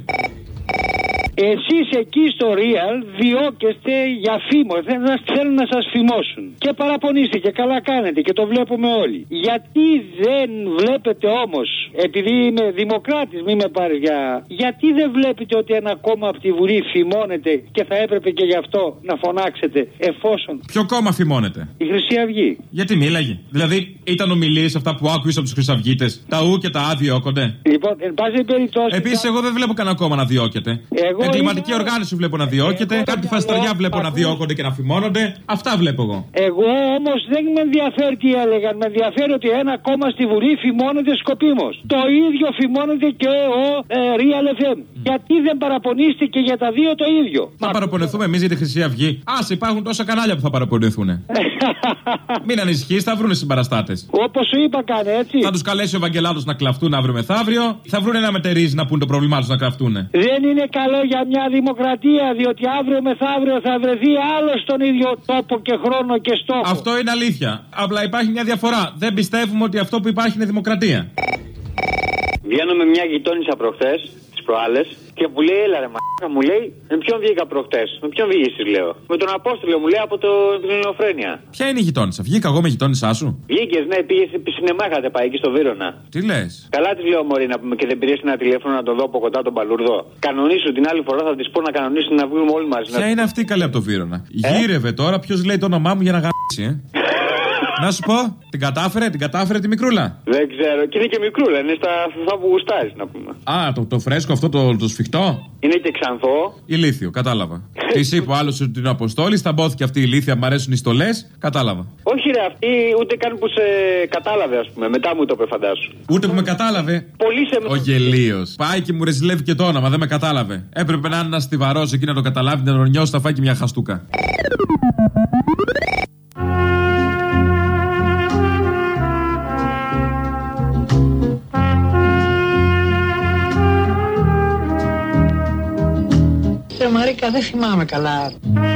Εσείς εκεί στο Real διώκεστε για φήμο, θέλουν να σας φημώσουν. Και παραπονείστε και καλά κάνετε και το βλέπουμε όλοι. Γιατί δεν βλέπετε όμως, επειδή είμαι δημοκράτης, μην με πάρει για... Γιατί δεν βλέπετε ότι ένα κόμμα από τη Βουλή φημώνεται και θα έπρεπε και γι' αυτό να φωνάξετε εφόσον... Ποιο κόμμα φημώνεται? Η Χρυσή Αυγή. Γιατί μίλαγε? Δηλαδή ήταν ομιλίες αυτά που άκουσες από τους Χρυσαυγίτες, τα ου και τα α διώκονται. Λοιπόν, εν πάση περιπτώσει... Επίσης εγώ δεν βλέπω κανένα κόμμα να διώκεται. Εγώ Εγκληματική είμαι... οργάνωση βλέπω να διώκεται. Εγώ κάποιοι φαστεριά βλέπω να διώκονται και να φημώνονται. Αυτά βλέπω εγώ. Εγώ όμως δεν με ενδιαφέρει τι έλεγαν. Με ενδιαφέρει ότι ένα κόμμα στη Βουλή φημώνεται σκοπίμως. Το ίδιο φημώνεται και ο ε, Real εφ εμ. Mm. Γιατί δεν παραπονίστηκε για τα δύο το ίδιο? Θα παραπονεθούμε εμείς για τη Χρυσή Αυγή. Άσε, υπάρχουν τόσα κανάλια που θα παραπονεθούν. Μην ανησυχείς, θα βρουν συμπαραστάτες. Όπως σου είπα, κάνε έτσι. Θα τους καλέσει ο Βαγγελάτος να κλαφτούν αύριο μεθαύριο. Θα βρουν ένα μετερίζει να πούν το πρόβλημά τους να κλαφτούν. Δεν είναι καλό για μια δημοκρατία, διότι αύριο μεθαύριο θα βρεθεί άλλο στον ίδιο τόπο και χρόνο και στόχο. Αυτό είναι αλήθεια. Απλά υπάρχει μια διαφορά. Δεν πιστεύουμε ότι αυτό που υπάρχει είναι δημοκρατία. Βγαίνω με μια γειτόνισσα προχθές, τις προάλλες, και μου λέει, έλα ρε μαλάκα, μου λέει, με ποιον βγήκα προχτές? Με ποιον βγήκες, της λέω? Με τον Απόστολο, μου λέει, από το, την Ελληνοφρένεια. Ποια είναι η γειτόνισσα? Βγήκα εγώ με γειτόνισσά σου? Βγήκες, ναι, πήγες σινεμά, είχατε πάει εκεί στο Βύρωνα. Τι λες? Καλά της λέω, μωρή, να πούμε, και δεν πήρες ένα τηλέφωνο να το δω από κοντά τον Παλουρδό. Κανονίσου την άλλη φορά, θα της πω να κανονίσουν να βγούμε όλοι μαζί. Ποια να... είναι αυτή καλή από το Βύρωνα? Ε? Γύρευε τώρα, ποιος λέει το όνομά μου για να γαμίσει, ε? Να σου πω, την κατάφερε, την κατάφερε τη μικρούλα. Δεν ξέρω, και είναι και μικρούλα, είναι στα αυτά που γουστάρεις να πούμε. Α, το, το φρέσκο αυτό, το, το σφιχτό. Είναι και ξανθό. Ηλίθιο, κατάλαβα. Τη είπε ο άλλος ότι την Αποστόλη, σταμπόθηκε αυτή η ηλίθια, μ' αρέσουν οι στολές, κατάλαβα. Όχι, ρε, αυτή ούτε καν που σε κατάλαβε, ας πούμε. Μετά μου το είπε, φαντάσου. Ούτε που με κατάλαβε. Πολύ σε. Ο γελίος. Πάει και μου ρεζιλεύει και το όνομα, δεν με κατάλαβε. Έπρεπε να είναι ένα στιβαρός εκεί να το καταλάβει, να τον νιώσει, θα φάει και μια χαστούκα. Ρε Μαρίκα, δεν θυμάμαι καλά.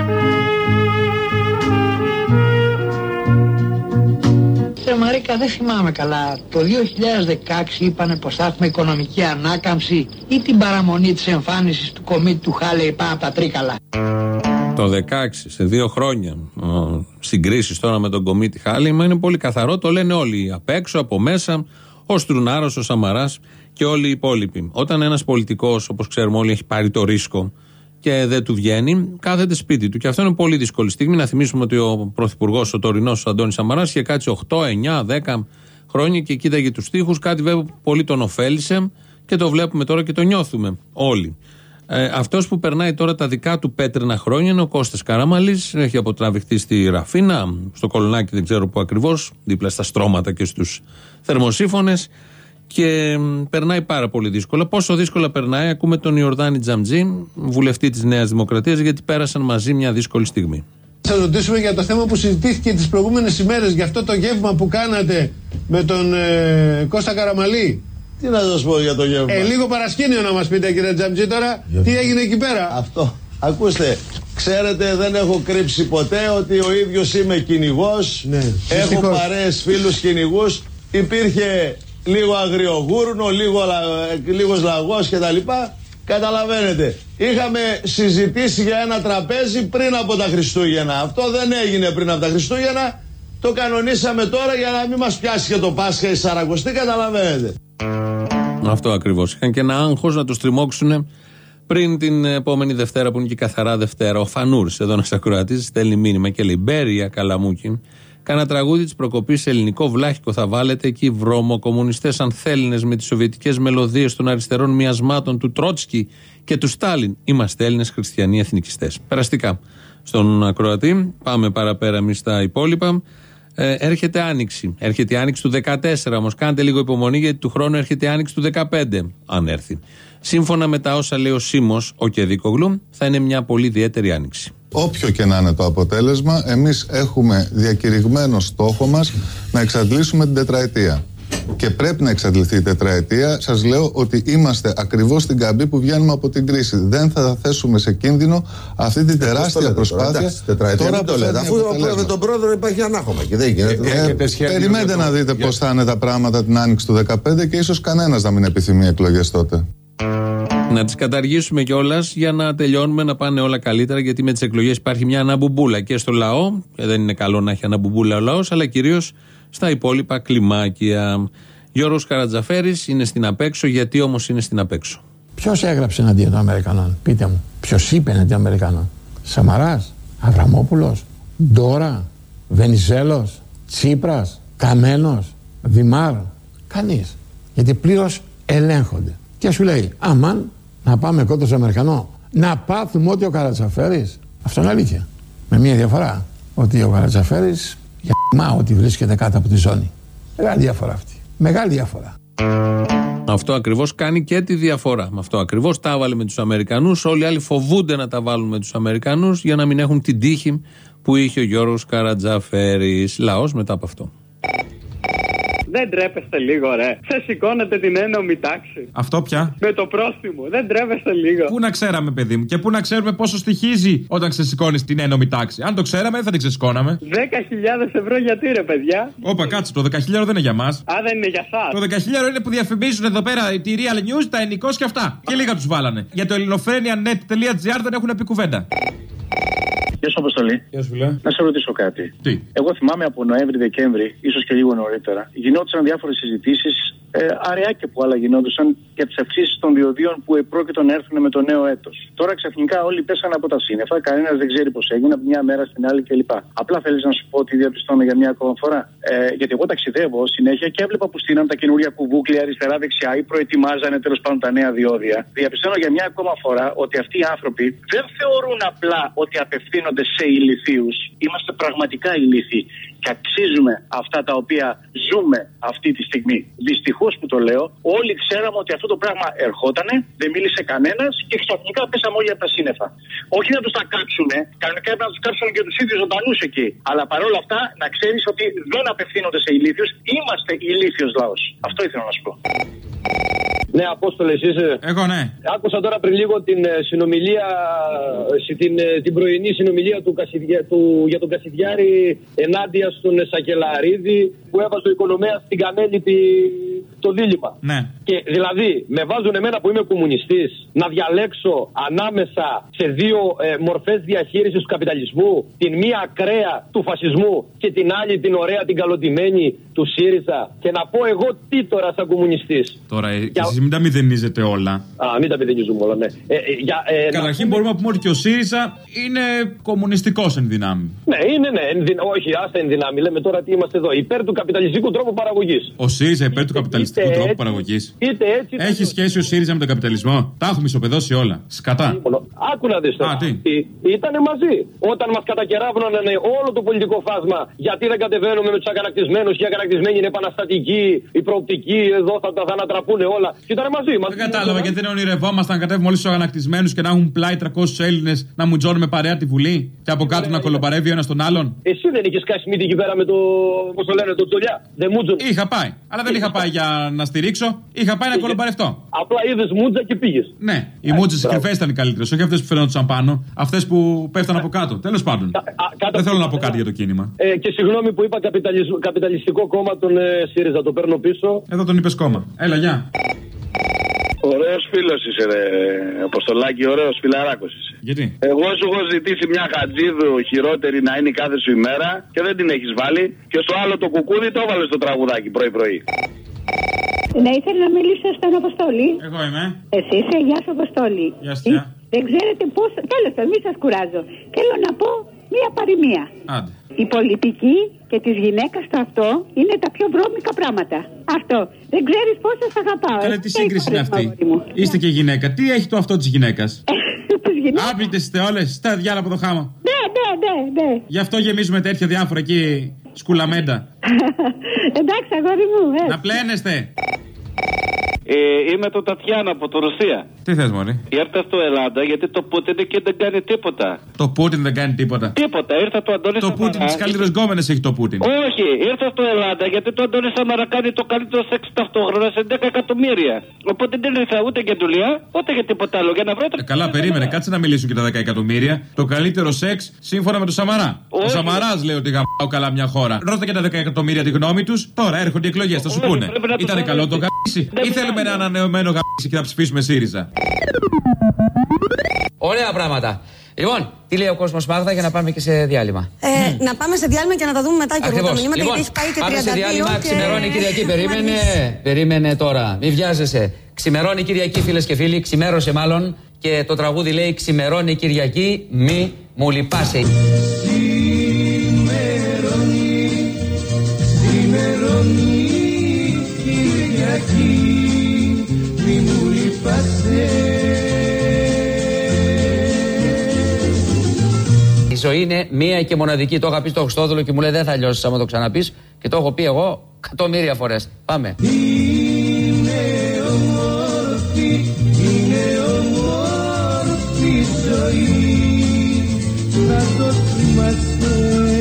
Ρε Μαρίκα, δεν θυμάμαι καλά. Το δύο χιλιάδες δεκαέξι είπανε πως θα έχουμε οικονομική ανάκαμψη ή την παραμονή της εμφάνισης του κομίτη του Χάλεϊ πάνω από τα Τρίκαλα. Το δεκαέξι, σε δύο χρόνια, συγκρίσεις τώρα με τον κομίτη Χάλεϊ, μα είναι πολύ καθαρό, το λένε όλοι απ' έξω, από μέσα, ο Στρουνάρος, ο Σαμαράς και όλοι οι υπόλοιποι. Όταν ένας πολιτικός, όπως ξέρουμε όλοι, έχει πάρει το ρίσκο και δεν του βγαίνει, κάθεται σπίτι του. Και αυτό είναι πολύ δύσκολη στιγμή. Να θυμίσουμε ότι ο πρωθυπουργός, ο τωρινός, ο Αντώνης Σαμαράς, είχε κάτσει οκτώ, εννιά, δέκα χρόνια και κοίταγε τους τοίχους. Κάτι βέβαια που πολύ τον ωφέλισε και το βλέπουμε τώρα και το νιώθουμε όλοι. Ε, αυτός που περνάει τώρα τα δικά του πέτρινα χρόνια είναι ο Κώστας Καραμαλής. Έχει αποτραβηχτεί στη Ραφίνα, στο Κολονάκι, δεν ξέρω πού ακριβώς, δίπλα στα στρώματα και στους θερμοσύφωνες. Και περνάει πάρα πολύ δύσκολα. Πόσο δύσκολα περνάει, ακούμε τον Ιορδάνη Τζαμτζή, βουλευτή της Νέας Δημοκρατίας, γιατί πέρασαν μαζί μια δύσκολη στιγμή. Θα ρωτήσουμε για το θέμα που συζητήθηκε τις προηγούμενες ημέρες, για αυτό το γεύμα που κάνατε με τον ε, Κώστα Καραμαλή. Τι να σας πω για το γεύμα. Ε, λίγο παρασκήνιο να μας πείτε, κύριε Τζαμτζή, τώρα. Τι έγινε εκεί πέρα. Αυτό. Ακούστε, ξέρετε, δεν έχω κρύψει ποτέ ότι ο ίδιος είμαι κυνηγός. Ναι, έχω δυστυχώς. παρέες φίλους κυνηγούς. Υπήρχε λίγο αγριογούρνο, λίγο, λίγος λαγός κτλ. Καταλαβαίνετε. Είχαμε συζητήσει για ένα τραπέζι πριν από τα Χριστούγεννα. Αυτό δεν έγινε πριν από τα Χριστούγεννα. Το κανονίσαμε τώρα για να μην μας πιάσει και το Πάσχα η Σαρακοστή. Καταλαβαίνετε. Αυτό ακριβώς. Είχαν και ένα άγχος να το στριμώξουν πριν την επόμενη Δευτέρα, που είναι και καθαρά Δευτέρα. Ο Φανούρης, εδώ ένας ακροατής, στέλνει μήνυμα και λέει: Μπέρια Καλαμούκιν, κάνα τραγούδι της προκοπής σε ελληνικό βλάχικο θα βάλετε εκεί, βρωμοκομμουνιστές ανθέλληνες με τις σοβιετικές μελωδίες των αριστερών μιασμάτων του Τρότσκι και του Στάλιν. Είμαστε Έλληνες χριστιανοί εθνικιστές. Περαστικά στον ακροατή. Πάμε παραπέρα εμείς στα υπόλοιπα. Ε, έρχεται Άνοιξη. Έρχεται η Άνοιξη του δεκατέσσερα όμως. Κάντε λίγο υπομονή, γιατί του χρόνου έρχεται η Άνοιξη του δεκαπέντε, αν έρθει. Σύμφωνα με τα όσα λέει ο Σίμος, ο Κεδίκογλου, θα είναι μια πολύ ιδιαίτερη Άνοιξη. Όποιο και να είναι το αποτέλεσμα, εμείς έχουμε διακηρυγμένο στόχο μας να εξαντλήσουμε την τετραετία. Και πρέπει να εξαντληθεί η τετραετία. Σας λέω ότι είμαστε ακριβώς στην καμπή που βγαίνουμε από την κρίση. Δεν θα θέσουμε σε κίνδυνο αυτή την τεράστια προσπάθεια. Τετραετία, τώρα το λέτε. Αφού με τον πρόεδρο υπάρχει ανάχωμα και δεν γίνεται. Ε, ε, περιμένετε να δείτε πώς θα είναι τα πράγματα την Άνοιξη του δεκαπέντε και ίσως κανένας να μην επιθυμεί εκλογές τότε. Να τις καταργήσουμε κιόλας για να τελειώνουμε, να πάνε όλα καλύτερα, γιατί με τις εκλογές υπάρχει μια αναμπουμπούλα και στο λαό, και δεν είναι καλό να έχει αναμπουμπούλα ο λαός, αλλά κυρίως στα υπόλοιπα κλιμάκια. Γιώργος Καρατζαφέρης είναι στην απέξω. Γιατί όμως είναι στην απέξω? Ποιος έγραψε εναντίον των Αμερικανών, πείτε μου? Ποιος είπε εναντίον των Αμερικανών? Σαμαράς, Αβραμόπουλος, Ντόρα, Βενιζέλος, Τσίπρας, Καμένος, Δημάρ? Κανείς. Γιατί πλήρως ελέγχονται. Και σου λέει, αμάν, να πάμε κόντρα στον Αμερικανό, να πάθουμε ό,τι ο Καρατζαφέρης. Αυτό είναι αλήθεια. Με μία διαφορά. Ότι ο Καρατζαφέρης για ό,τι βρίσκεται κάτω από τη ζώνη. Μεγάλη διαφορά αυτή. Μεγάλη διαφορά. Αυτό ακριβώς κάνει και τη διαφορά. Με αυτό ακριβώς τα έβαλε με τους Αμερικανούς. Όλοι οι άλλοι φοβούνται να τα βάλουν με τους Αμερικανούς για να μην έχουν την τύχη που είχε ο Γιώργος Καρατζαφέρης. Λαός μετά από αυτό. Δεν τρέπεστε λίγο, ρε? Ξεσηκώνετε την ένωμη τάξη. Αυτό πια? Με το πρόστιμο. Δεν τρέπεστε λίγο? Πού να ξέραμε, παιδί μου, και πού να ξέρουμε πόσο στοιχίζει όταν ξεσηκώνεις την ένωμη τάξη. Αν το ξέραμε, δεν θα την ξεσηκώναμε. δέκα χιλιάδες ευρώ γιατί, ρε παιδιά? Όπα, κάτσε, το δεκαχιλιάρο δεν είναι για μας. Α, δεν είναι για σας. Το δεκαχιλιάρο είναι που διαφημίζουν εδώ πέρα τη Real News, τα Ενικός και αυτά. Και λίγα τους βάλανε. Για το ελληνοφρένια τελεία net τελεία τζι άρ δεν έχουν πει κουβέντα. Γεια σου, Αποστολή. Γεια σου, φίλε. Να σε ρωτήσω κάτι. Τι? Εγώ θυμάμαι από Νοέμβρη-Δεκέμβρη, ίσως και λίγο νωρίτερα, γινόντουσαν διάφορες συζητήσεις, ε, αραιά και που άλλα γινόντουσαν, για τις αυξήσεις των διοδίων που επρόκειτο να έρθουν με το νέο έτος. Τώρα ξαφνικά όλοι πέσανε από τα σύννεφα, κανένας δεν ξέρει πώς έγινε από μια μέρα στην άλλη κλπ. Απλά θέλεις να σου πω ότι διαπιστώνω για μια ακόμα φορά. Ε, γιατί εγώ ταξιδεύω συνέχεια και έβλεπα που στείναν τα καινούργια κουβούκλια αριστερά-δεξιά ή προετοιμάζανε τέλος πάντων τα νέα διόδια. Διαπιστώνω για μια ακόμα φορά ότι αυτοί οι άνθρωποι δεν θεωρούν απλά ότι απευθύνονται σε ηλιθίους. Είμαστε πραγματικά ηλίθιοι και αξίζουμε αυτά τα οποία ζούμε αυτή τη στιγμή. Δυστυχώς που το λέω, όλοι ξέραμε ότι αυτό το πράγμα ερχότανε, δεν μίλησε κανένας και ξαφνικά πέσαμε όλοι από τα σύννεφα. Όχι να τους τα κάψουνε, κανονικά έπρεπε να τους κάψουν και τους ίδιους ζωντανούς εκεί. Αλλά παρόλα αυτά να ξέρεις ότι δεν απευθύνονται σε ηλίθιους, είμαστε ηλίθιος λαός. Αυτό ήθελα να σου πω. Ναι, Απόστολε, εσύ είσαι? Εγώ ναι. Άκουσα τώρα πριν λίγο την συνομιλία, την, την πρωινή συνομιλία του, Κασιδιά, του για τον Κασιδιάρη ενάντια στον Σακελαρίδη που έβαζε ο Οικονομέας στην Κανέλη τη, το δίλημμα. Ναι. Και δηλαδή με βάζουν εμένα που είμαι κομμουνιστής να διαλέξω ανάμεσα σε δύο ε, μορφές διαχείρισης του καπιταλισμού, την μία ακραία του φασισμού και την άλλη την ωραία, την καλοντημένη του ΣΥΡΙΖΑ, και να πω εγώ τι τώρα σαν κομμουνιστής. Τώρα για... εσείς μην τα μηδενίζετε όλα. Α, μην τα μηδενίζουμε όλα, ναι. Ε, ε, για, ε, Καταρχήν να... μπορούμε να πούμε ότι και ο ΣΥΡΙΖΑ είναι κομμουνιστικός εν δυνάμει. Ναι, είναι, ναι. Εν δυνα... Όχι, άστα εν δυνάμει. Λέμε τώρα τι είμαστε εδώ. Υπέρ του καπιταλιστικού τρόπου παραγωγής. Ο ΣΥΡΙΖΑ υπέρ του καπιταλιστικού είτε τρόπου παραγωγής. Είτε έτσι. Έχει σχέση ο ΣΥΡΙΖΑ με τον καπιταλισμό? Τα έχουμε ισοπεδώσει όλα. Σκατά. Άκου να δεις τώρα. Ήτανε μαζί. Όταν μας κατακεράβνωναν όλο το πολιτικό φάσμα γιατί δεν κατεβαίνουμε με τους αγανακτισμένους και αγανακτισμένοι, είναι επαναστατικοί, η προοπτική, εδώ θα τα θα ανατραπούν όλα. Και ήταν μαζί. Δεν κατάλαβα γιατί δεν ονειρευόμασταν να κατέβουμε όλοι του αγανακτισμένους και να έχουν πλάι τριακόσιους Έλληνες να μουτζώνουμε παρέα τη Βουλή και από κάτω να κολομπαρεύει ο ένας τον άλλον. Εσύ δεν είχε κάσει μύτη εκεί πέρα με το. Πώς το λένε, το Τολιά. Δεν μούτζον. Είχα πάει. Αλλά δεν είχα πάει για να στηρίξω. Είχα πάει να κολομπαρευτώ. Απλά είδε μούτζα και πήγε. Ναι, οι μούτζες οι κρυφές ήταν οι καλύτερες. Όχι αυτές που φαίνονταν πάνω. Αυτές που πέφτουν από κάτω. Τέλος πάντων. Δεν θέλω να πω κάτι για το κίνημα. Ε, και συγγνώμη που είπα καπιταλιστικό κόμμα τον ε, ΣΥΡΙΖΑ. Το παίρνω πίσω. Εδώ τον είπες κόμμα. Έλα, γεια. Ωραίος φίλος είσαι, ρε Αποστολάκη, ωραίος φιλαράκος είσαι. Γιατί? Εγώ σου έχω ζητήσει μια χατζίδου χειρότερη να είναι η κάθε σου ημέρα και δεν την έχεις βάλει. Και στο άλλο το κουκούδι το έβαλες στο τραγουδάκι πρωί-πρωί. Ναι, ήθελα να μιλήσω στον Αποστόλη. Εγώ είμαι. Εσύ είσαι, γεια σου Αποστόλη. Γεια σου. Δεν ξέρετε πώς. Τέλος πάντων, μην σας κουράζω. Θέλω να πω μία παροιμία. Άντε. Η πολιτική και της γυναίκας το αυτό είναι τα πιο βρώμικα πράγματα. Αυτό. Δεν ξέρεις πώς σας αγαπάω. Καλέ, τι σύγκριση είναι αυτή. Είστε και γυναίκα. Τι έχει το αυτό της γυναίκας? Άπλητες είστε όλες. Στα διάλα από το χάμο. Ναι, ναι, ναι, ναι. Γι' αυτό γεμίζουμε τέτοια διάφορα εκεί σκουλαμέντα. Εντάξει, αγόρι μου. Ε. Να πλένεστε. Ε, είμαι το Τατιάνα από το Ρωσία. Τι θες, μωρή? Ήρθα στο Ελλάδα γιατί το Πούτιν και δεν κάνει τίποτα. Το Πούτιν δεν κάνει τίποτα. Τίποτα, ήρθα το Αντώνη Το Πούτιν, τις καλύτερες γκόμενες έχει το Πούτιν. Όχι, ήρθα στο Ελλάδα γιατί το Αντώνη Σαμαρά κάνει το καλύτερο σεξ ταυτόχρονα σε δέκα εκατομμύρια. Οπότε δεν ήρθα ούτε για δουλειά, ούτε για τίποτα άλλο. Για να βρω το... ε, καλά, περίμενε, κάτσε να μιλήσουν και τα δέκα εκατομμύρια. Το καλύτερο σεξ σύμφωνα με τον Σαμαρά. Όχι. Ο Σαμαράς λέει ότι γαμπάω καλά μια χώρα. Ρώτα και τα δέκα εκατομμύρια τη γνώμη του. Τώρα έρχονται οι εκλογές, θα σου πούνε. Ήτανε καλό το γαμπίσι ή θέλουμε ένα ανανεωμένο γαμπίσι και να ψηφίσουμε ΣΥΡΙΖΑ? Ωραία πράγματα. Λοιπόν, τι λέει ο κόσμος, Μάγδα, για να πάμε και σε διάλειμμα? Ε, mm. Να πάμε σε διάλειμμα και να τα δούμε μετά και εγώ τα μηνύματα, λοιπόν, γιατί έχει πάει και πάμε τριάντα δύο. Σε διάλειμμα, και... ξημερώνει η Κυριακή. Περίμενε, περίμενε τώρα. Μην βιάζεσαι. Ξημερώνει η Κυριακή, φίλες και φίλοι. Ξημέρωσε μάλλον. Και το τραγούδι λέει: ξημερώνει η Κυριακή, μη μου λυπάσαι. Ξημερώνει, ξημερώνει η Κυριακή, μη μου λυπάσαι. Η ζωή είναι μία και μοναδική. Το είχα πει στο Χριστόδουλο και μου λέει: δεν θα λιώσεις άμα το ξαναπείς. Και το έχω πει εγώ εκατομμύρια φορές. Πάμε. Είναι όμορφη, είναι όμορφη η ζωή, να το θυμάσαι,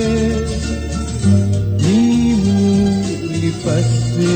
μη μου λυπάσαι,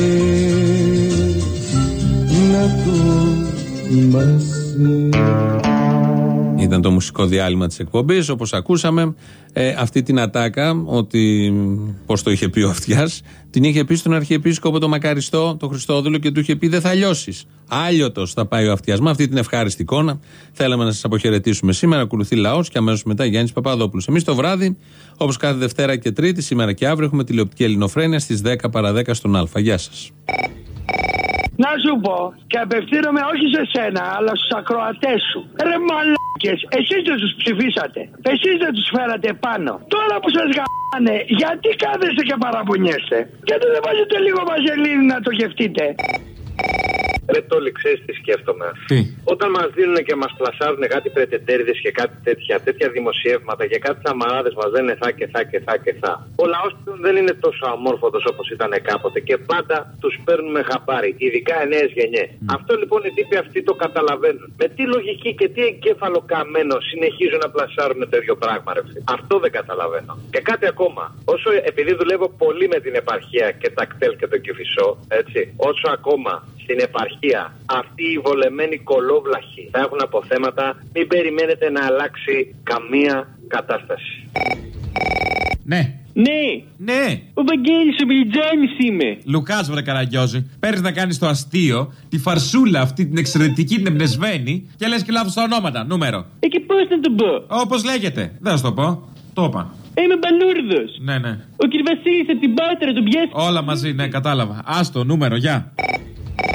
να το θυμάσαι. Ήταν το μουσικό διάλειμμα της εκπομπής, όπως ακούσαμε. Ε, αυτή την ατάκα, ότι πώς το είχε πει ο Αυτιάς, την είχε πει στον Αρχιεπίσκοπο το Μακαριστό, το Χριστόδουλο, και του είχε πει: δεν θα λιώσεις. Άλιωτος θα πάει ο Αυτιάς. Με αυτή την ευχάριστη εικόνα θέλαμε να σας αποχαιρετήσουμε σήμερα. Ακολουθεί λαός και αμέσως μετά Γιάννης Παπαδόπουλος. Εμείς το βράδυ, όπως κάθε Δευτέρα και Τρίτη, σήμερα και αύριο, έχουμε τηλεοπτική Ελληνοφρένεια στις δέκα παρά δέκα στον Α. Γεια σας. Να σου πω, και απευθύνομαι όχι σε σένα, αλλά στους ακροατές σου. Ρε μαλάκες, εσείς δεν τους ψηφίσατε. Εσείς δεν τους φέρατε πάνω. Τώρα που σας γαμάνε, γιατί κάθεστε και παραπονιέστε? Γιατί δεν βάζετε λίγο βαζελίνη να το γευτείτε? Ρε Τόλι, ξέρεις τι σκέφτομαι? Τι? Όταν μας δίνουν και μας πλασάρουν κάτι πρετεντέριδες και κάτι τέτοια, τέτοια δημοσιεύματα και κάτι σαμαράδες μας λένε θα και θα και θα και θα. Ο λαός δεν είναι τόσο αμόρφωτος όπως ήταν κάποτε και πάντα τους παίρνουμε χαμπάρι, ειδικά οι νέες γενιές. Mm. Αυτό λοιπόν οι τύποι αυτοί το καταλαβαίνουν. Με τι λογική και τι εγκέφαλο καμένο συνεχίζουν να πλασάρουν το ίδιο πράγμα, ρε. Αυτό δεν καταλαβαίνω. Και κάτι ακόμα. Όσο επειδή δουλεύω πολύ με την επαρχία και τα κτέλ και το Κηφισό, έτσι, όσο ακόμα στην επαρχία αυτοί οι βολεμένοι κολόβλαχοι θα έχουν αποθέματα, μην περιμένετε να αλλάξει καμία κατάσταση. Ναι. Ναι. Ναι. Ο Βαγγέλης ο Μιλιτζάνης είμαι. Λουκάς, βρε Καραγκιόζη. Παίρνεις να κάνεις το αστείο, τη φαρσούλα αυτή την εξαιρετική, την εμπνεσμένη, και λες και λάθος τα ονόματα. Νούμερο. Ε, και πώς να το πω? Όπως λέγεται. Δεν θα σου το πω. Το είπα. Είμαι μπαλούρδος. Ναι, ναι. Ο κ. Βασίλης από την Πάτρα, τον πιάσει. Όλα μαζί, ναι, κατάλαβα. Άστο, νούμερο, γεια.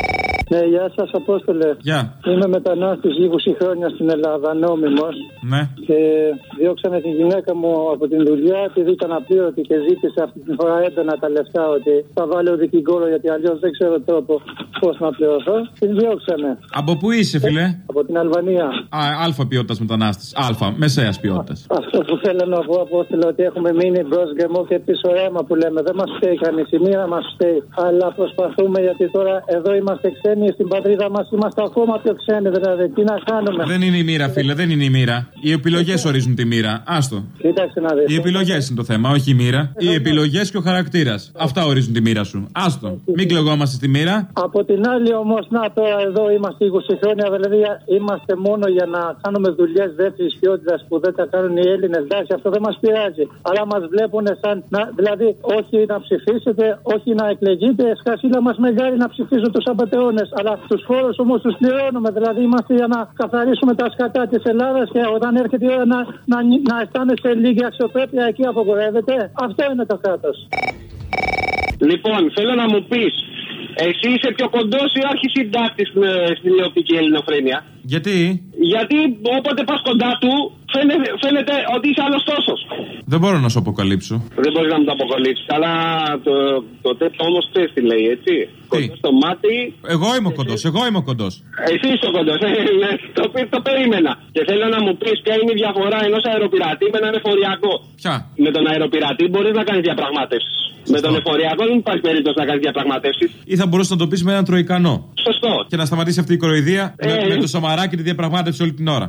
Ναι, γεια σας, Απόστολε. Γεια. Είμαι μετανάστης είκοσι χρόνια στην Ελλάδα, νόμιμος. Ναι. Και διώξανε τη γυναίκα μου από την δουλειά επειδή ήταν απλήρωτη και ζήτησε αυτή τη φορά έντονα τα λεφτά ότι θα βάλω δικηγόρο γιατί αλλιώς δεν ξέρω τρόπο πώς να πληρωθώ. Την διώξανε. Από πού είσαι, φίλε? Από την Αλβανία. Α, αλφα ποιότητας μετανάστης. Αλφα, μεσαίας ποιότητας. Αυτό που θέλω να πω, Απόστολε, ότι έχουμε μείνει μπρος γκαιμό και πίσω αίμα που λέμε. Δεν μας φταίει κανείς, η μοίρα μας φταίει. Αλλά προσπαθούμε γιατί τώρα εδώ είμαστε ξένοι, στην πατρίδα μας είμαστε ακόμα πιο ξένοι. Δηλαδή, τι να κάνουμε. Δεν είναι η μοίρα, φίλε, δεν είναι η μοίρα. Οι επιλογές ορίζουν τη μοίρα. Άστο. Κοίταξε να δεις. Οι επιλογές είναι το θέμα, όχι η μοίρα. Οι επιλογές και ο χαρακτήρας. Αυτά ορίζουν τη μοίρα σου. Άστο. Μην κλεγόμαστε στη μοίρα. Από την άλλη όμως, να τώρα εδώ είμαστε είκοσι χρόνια, δηλαδή είμαστε μόνο για να κάνουμε δουλειές δεύτερης ποιότητας που δεν τα κάνουν οι Έλληνες. Εντάξει, αυτό δεν μας πειράζει. Αλλά μας βλέπουν σαν, να, δηλαδή όχι να ψηφίσετε, όχι να εκλεγείτε. Σκασίλα μας μεγάλη να ψηφίσουν τους απατεώνες. Αλλά τους φόρους όμως τους πληρώνουμε. Δηλαδή είμαστε για να καθαρίσουμε τα σκατά της Ελλάδας και όταν έρχεται η ώρα να, να, να αισθάνεσαι λίγη αξιοπρέπεια, εκεί απογορεύεται. Αυτό είναι το κράτος. Λοιπόν, θέλω να μου πεις, εσύ είσαι πιο κοντός ή αρχισυντάκτης στην τηλεοπτική ελληνοφρένεια? Γιατί? Γιατί όποτε πας κοντά του φαίνεται, φαίνεται ότι είσαι άλλος τόσος. Δεν μπορώ να σου αποκαλύψω. Δεν μπορείς να μου το αποκαλύψεις. Αλλά το, το τέτοιο όμως θες τι λέει, έτσι. Κοντός στο μάτι. Εγώ είμαι ο κοντός, εγώ είμαι ο κοντός. Εσύ είσαι ο κοντός, ε, το, το περίμενα. Και θέλω να μου πεις ποια είναι η διαφορά ενός αεροπειρατή με έναν εφοριακό. Ποια? Με τον αεροπειρατή μπορείς να κάνεις διαπραγμάτευσεις. Με τον εφοριακό δεν υπάρχει περίπτωση να κάνεις διαπραγματεύσεις. Ή θα μπορούσε να το πεις με έναν τροϊκανό. Σωστό. Και να σταματήσει αυτή η κοροϊδία ε, με, με το Σαμαρά και τη διαπραγμάτευση όλη την ώρα.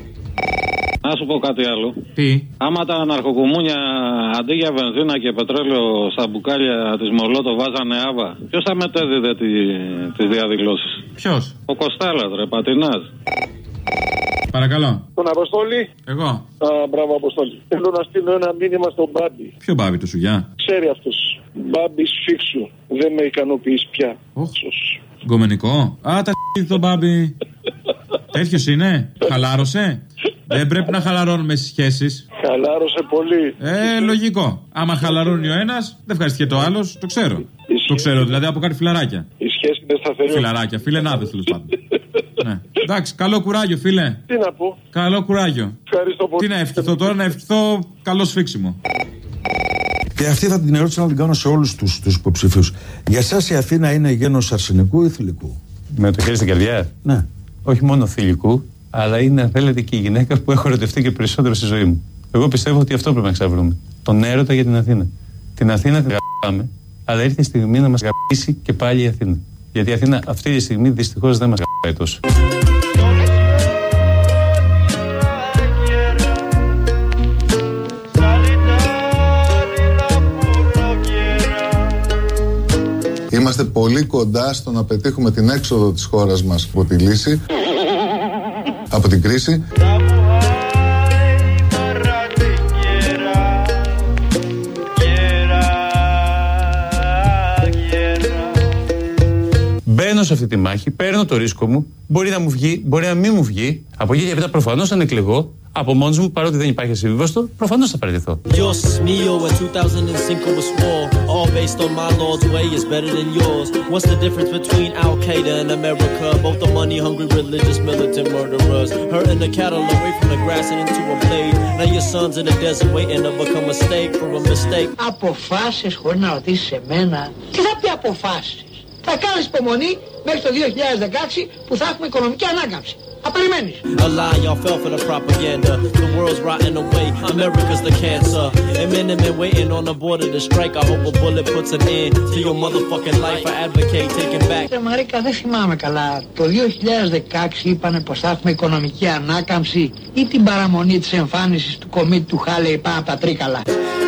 Να σου πω κάτι άλλο. Τι? Άμα τα αναρχοκουμούνια αντί για βενζίνα και πετρέλαιο στα μπουκάλια της Μολότο βάζανε άβα, ποιος θα μετέδιδε τη, τις διαδηλώσεις? Ποιος? Ο Κοστάλας, ρε, Πατινάς. Παρακαλώ. Τον Αποστόλη. Εγώ. Α, μπράβο, Αποστόλη. Θέλω να στείλω ένα μήνυμα στον Μπάμπη. Ποιο Μπάμπη, το Σουγιά? Ξέρει αυτός. Μπάμπη σφίξου. Δεν με ικανοποιείς πια. Oh. Γκομενικό. Α, τα σ*** τον Μπάμπη. Τέτοιος είναι. Χαλάρωσε. Δεν πρέπει να χαλαρώνουμε στις σχέσεις. Χαλάρωσε πολύ. Ε, λογικό. Άμα χαλαρώνει ο ένας, δεν ευχαριστεί και το άλλος. Το ξέρω. Ισχύει. Το ξέρω, δηλαδή από κάτι φιλαράκια. Η σχέση είναι σταθερή. Φιλαράκια, φιλενάδες τέλος πάντων. Ναι. Εντάξει, καλό κουράγιο, φίλε. Τι να πω. Καλό κουράγιο. Ευχαριστώ πολύ. Τι να ευχηθώ τώρα, να ευχηθώ καλό σφίξιμο. Και αυτή θα την ερώτηση να την κάνω σε όλους τους, τους υποψηφίους. Για εσάς η Αθήνα είναι γένος αρσενικού ή θηλυκού? Με το χέρι στην καρδιά. Ναι. Όχι μόνο θηλυκού, αλλά είναι, αν θέλετε, και η γυναίκα που έχω ερωτευτεί και περισσότερο στη ζωή μου. Εγώ πιστεύω ότι αυτό πρέπει να ξαβρούμε. Τον έρωτα για την Αθήνα. Την Αθήνα την γαμπάμε, αλλά ήρθε η στιγμή να μας γαμπήσει και πάλι η Αθήνα. Γιατί η Αθήνα αυτή τη στιγμή δυστυχώς δεν μας γαμπάει τόσο. Είμαστε πολύ κοντά στο να πετύχουμε την έξοδο της χώρας μας από τη λύση, από την κρίση. Μπαίνω σε αυτή τη μάχη, παίρνω το ρίσκο μου, μπορεί να μου βγει, μπορεί να μην μου βγει. Από εκεί και μετά προφανώς αν εκλεγώ, από μόνος μου, παρότι δεν υπάρχει συμβίβαστο, προφανώς θα παραιτηθώ. Αποφάσεις χωρίς να ρωτήσεις εμένα. Τι θα πει αποφάσεις? Θα κάνεις υπομονή μέχρι το δύο χιλιάδες δεκαέξι που θα έχουμε οικονομική ανάκαμψη. Θα περιμένεις. Ρε Μαρίκα, δεν θυμάμαι καλά. Το δύο χιλιάδες δεκαέξι είπανε πως θα έχουμε οικονομική ανάκαμψη ή την παραμονή της εμφάνισης του κομίτη του Χάλεϊ πάνω από τα Τρίκαλα.